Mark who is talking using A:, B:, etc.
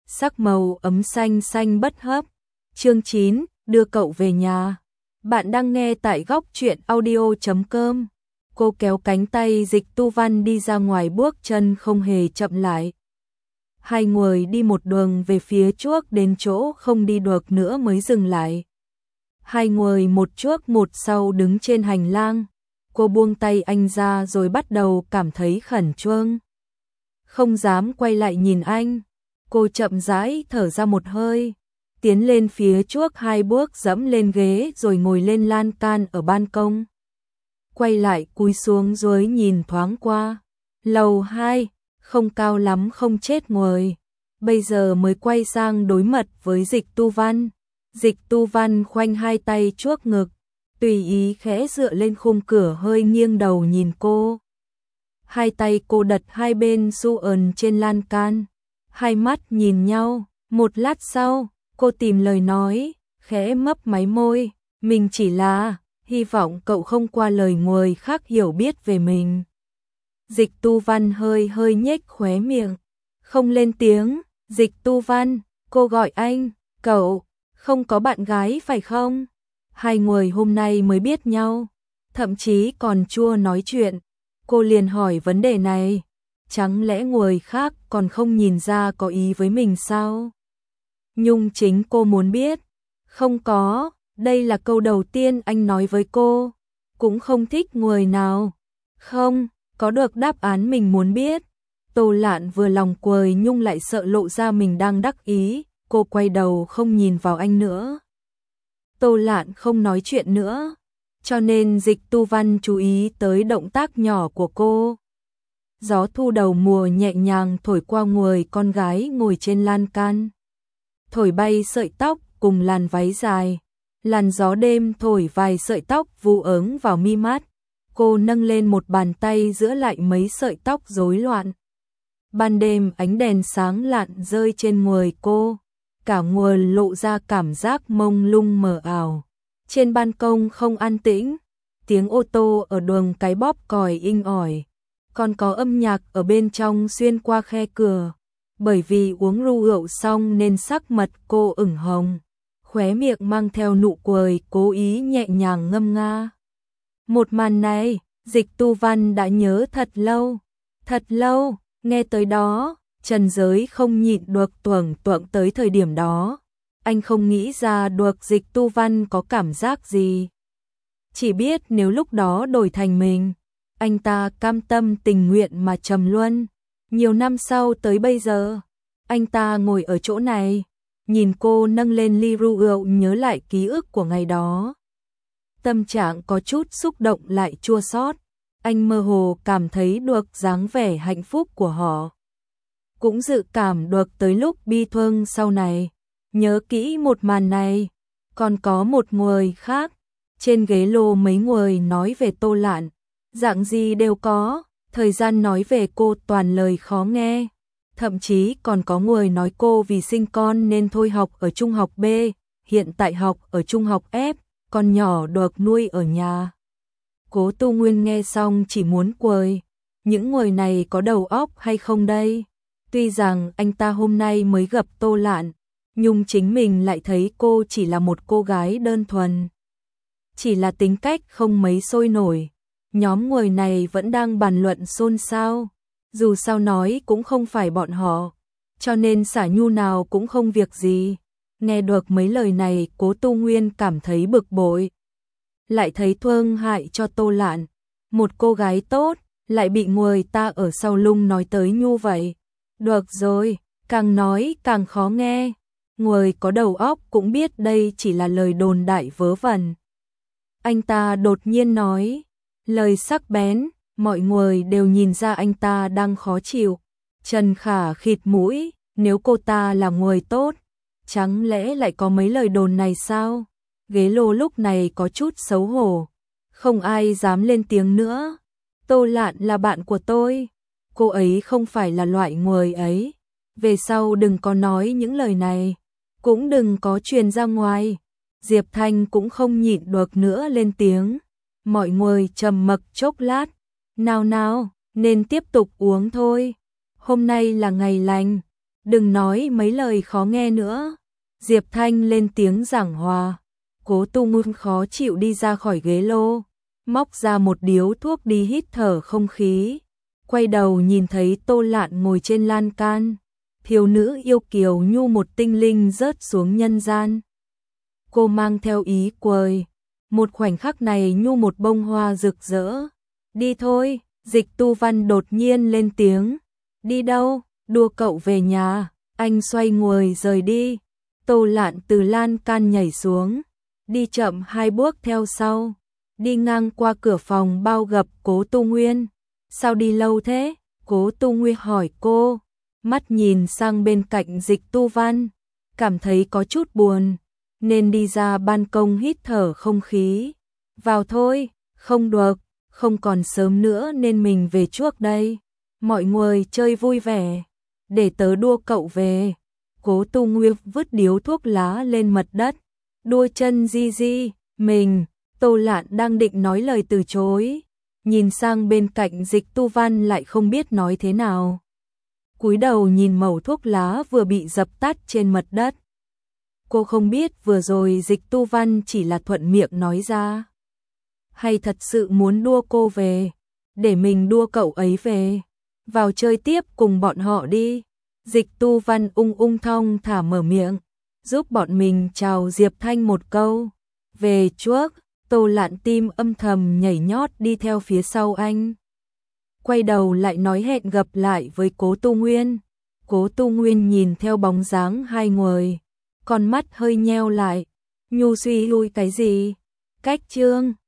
A: sắc màu ấm xanh xanh bất hấp. Chương 9, đưa cậu về nhà. Bạn đang nghe tại góc truyện audio.com. Cô kéo cánh tay Dịch Tu Văn đi ra ngoài, bước chân không hề chậm lại. Hai người đi một đường về phía trước, đến chỗ không đi được nữa mới dừng lại. Hai người một trước một sau đứng trên hành lang. Cô buông tay anh ra rồi bắt đầu cảm thấy khẩn trương. Không dám quay lại nhìn anh. Cô chậm rãi thở ra một hơi, tiến lên phía trước 2 bước, dẫm lên ghế rồi ngồi lên lan can ở ban công. Quay lại cúi xuống dưới nhìn thoáng qua. Lầu 2, không cao lắm, không chết người. Bây giờ mới quay sang đối mặt với Dịch Tu Văn. Dịch Tu Văn khoanh hai tay trước ngực, tùy ý khẽ dựa lên khung cửa, hơi nghiêng đầu nhìn cô. Hai tay cô đặt hai bên xu ờn trên lan can. Hai mắt nhìn nhau, một lát sau, cô tìm lời nói, khẽ mấp máy môi, mình chỉ là hy vọng cậu không qua lời người khác hiểu biết về mình. Dịch Tu Văn hơi nhếch khóe miệng, không lên tiếng. Dịch Tu Văn, cô gọi anh, cậu không có bạn gái phải không? Hai người hôm nay mới biết nhau, thậm chí còn chưa nói chuyện, cô liền hỏi vấn đề này. Chẳng lẽ người khác còn không nhìn ra có ý với mình sao? Nhưng chính cô muốn biết. Không có, đây là câu đầu tiên anh nói với cô. Cũng không thích người nào. Không, có được đáp án mình muốn biết. Tô Lạn vừa lòng cười nhưng lại sợ lộ ra mình đang đắc ý. Cô quay đầu không nhìn vào anh nữa. Tô Lạn không nói chuyện nữa, cho nên Dịch Tu Văn chú ý tới động tác nhỏ của cô. Gió thu đầu mùa nhẹ nhàng thổi qua người con gái ngồi trên lan can, thổi bay sợi tóc cùng làn váy dài. Làn gió đêm thổi vài sợi tóc vu ớn vào mi mắt. Cô nâng lên một bàn tay giữ lại mấy sợi tóc rối loạn. Ban đêm ánh đèn sáng lạn rơi trên người cô, cả người lộ ra cảm giác mông lung mờ ảo. Trên ban công không an tĩnh, tiếng ô tô ở đường cái bóp còi inh ỏi. Còn có âm nhạc ở bên trong xuyên qua khe cửa. Bởi vì uống rượu xong nên sắc mặt cô ửng hồng, khóe miệng mang theo nụ cười cố ý nhẹ nhàng ngâm nga. Một màn này, Dịch Tu Văn đã nhớ thật lâu. Nghe tới đó, Trần Giới không nhịn được tưởng tượng tới thời điểm đó. Anh không nghĩ ra được Dịch Tu Văn có cảm giác gì. Chỉ biết nếu lúc đó đổi thành mình, anh ta cam tâm tình nguyện mà trầm luân. Nhiều năm sau tới bây giờ, anh ta ngồi ở chỗ này, nhìn cô nâng lên ly rượu, nhớ lại ký ức của ngày đó. Tâm trạng có chút xúc động lại chua xót. Anh mơ hồ cảm thấy được dáng vẻ hạnh phúc của họ, cũng dự cảm được tới lúc bi thương sau này. Nhớ kỹ một màn này, còn có một người khác. Trên ghế lô mấy người nói về Tô Lạn, dạng gì đều có. Thời gian nói về cô toàn lời khó nghe. Thậm chí còn có người nói cô vì sinh con nên thôi học ở trung học B, hiện tại học ở trung học F, con nhỏ được nuôi ở nhà. Cố Tu Nguyên nghe xong chỉ muốn cười. Những người này có đầu óc hay không đây? Tuy rằng anh ta hôm nay mới gặp Tô Lạn, nhưng chính mình lại thấy cô chỉ là một cô gái đơn thuần, chỉ là tính cách không mấy sôi nổi. Nhóm người này vẫn đang bàn luận xôn xao. Dù sao nói cũng không phải bọn họ, cho nên xả nhu nào cũng không việc gì. Nghe được mấy lời này, Cố Tu Nguyên cảm thấy bực bội, lại thấy thương hại cho Tô Lạn. Một cô gái tốt lại bị người ta ở sau lưng nói tới nhu vậy. Được rồi, càng nói càng khó nghe. Người có đầu óc cũng biết đây chỉ là lời đồn đại vớ vẩn. Anh ta đột nhiên nói, lời sắc bén, mọi người đều nhìn ra anh ta đang khó chịu. Trần Khả khịt mũi, nếu cô ta là người tốt, chẳng lẽ lại có mấy lời đồn này sao? Ghế lô lúc này có chút xấu hổ, không ai dám lên tiếng nữa. Tô Lạn là bạn của tôi, cô ấy không phải là loại người ấy. Về sau đừng có nói những lời này, cũng đừng có truyền ra ngoài. Diệp Thanh cũng không nhịn được nữa lên tiếng. Mọi người trầm mặc chốc lát. Nào, nên tiếp tục uống thôi. Hôm nay là ngày lành, đừng nói mấy lời khó nghe nữa. Diệp Thanh lên tiếng giảng hòa. Cố Tu Nguyên khó chịu đi ra khỏi ghế lô, móc ra một điếu thuốc đi hít thở không khí. Quay đầu nhìn thấy Tô Lạn ngồi trên lan can. Thiếu nữ yêu kiều nhu một tinh linh rớt xuống nhân gian. Cô mang theo ý cười. Một khoảnh khắc này nhu một bông hoa rực rỡ. Đi thôi, Dịch Tu Văn đột nhiên lên tiếng. Đi đâu? Đua cậu về nhà. Anh xoay người rời đi. Tô Lạn từ lan can nhảy xuống, đi chậm 2 bước theo sau, đi ngang qua cửa phòng bao gặp Cố Tu Nguyên. Sao đi lâu thế? Cố Tu Nguyên hỏi cô, mắt nhìn sang bên cạnh Dịch Tu Văn, cảm thấy có chút buồn, nên đi ra ban công hít thở không khí. Vào thôi, không được, không còn sớm nữa nên mình về trước đây. Mọi người chơi vui vẻ, để tớ đua cậu về. Cố Tu Nguyên vứt điếu thuốc lá lên mặt đất, đua chân di di, mình. Tô Lạn đang định nói lời từ chối, nhìn sang bên cạnh Dịch Tu Văn lại không biết nói thế nào. Cúi đầu nhìn mẩu thuốc lá vừa bị dập tắt trên mặt đất. Cô không biết vừa rồi Dịch Tu Văn chỉ là thuận miệng nói ra, hay thật sự muốn đua cô về, để mình đua cậu ấy về. Vào chơi tiếp cùng bọn họ đi. Dịch Tu Văn ung thong thả mở miệng, giúp bọn mình chào Diệp Thanh một câu. Về trước. Tô Lạn tim âm thầm nhảy nhót đi theo phía sau anh. Quay đầu lại nói hẹn gặp lại với Cố Tu Nguyên. Cố Tu Nguyên nhìn theo bóng dáng hai người, con mắt hơi nheo lại. Nhu suy lui cái gì? Cách chương